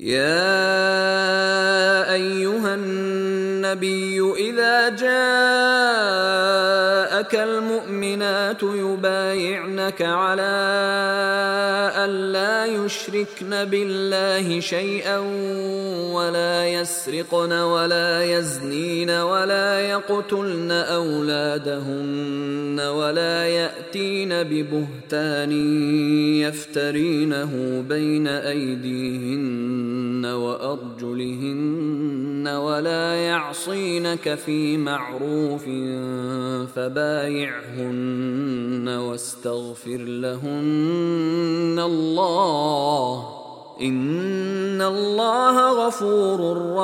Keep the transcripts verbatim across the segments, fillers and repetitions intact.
يا أيها النبي إذا جاءك المؤمنات يبايعنك على أن لا يشركن بالله شيئا ولا يسرقن ولا يزنين ولا يقتلن أولادهن ولا يأتين ببهتان يفترينه بين أيديهن وأرجلهن ولا يعصينك في معروف فبايعهن واستغفر لهن الله إن الله غفور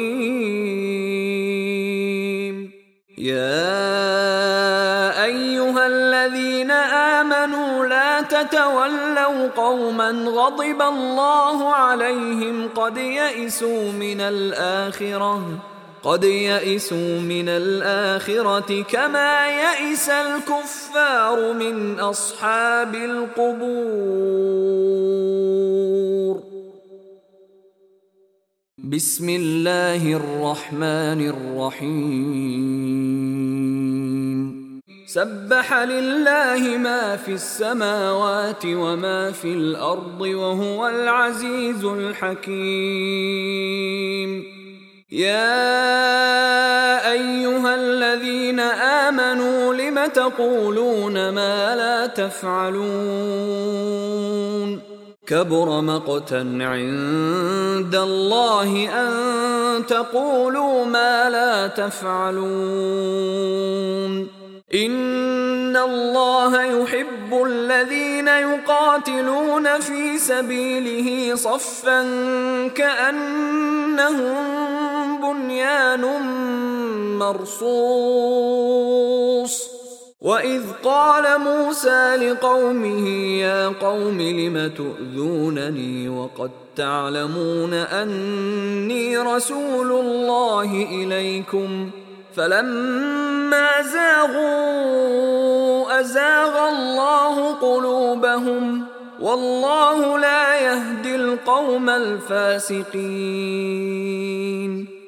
رحيم. يا أيها الذين آمنوا لا تتولوا قوما غضب الله عليهم قد يئسوا من الآخرة قد يئسوا من الآخرة كما يئس الكفار من أصحاب القبور. بسم الله الرحمن الرحيم. سبح لله ما في السماوات وما في الأرض وهو العزيز الحكيم. يا أيها الذين آمنوا لم تقولون ما لا تفعلون كبر مقتا عند الله أن تقولوا ما لا تفعلون. إن الله يحب الذين يقاتلون في سبيله صفا كأنهم بنيان مرصوص. وإذ قال موسى لقومه يا قوم لم تؤذونني وقد تعلمون أني رسول الله إليكم فلما زاغوا أزاغ الله قلوبهم والله لا يهدي القوم الفاسقين.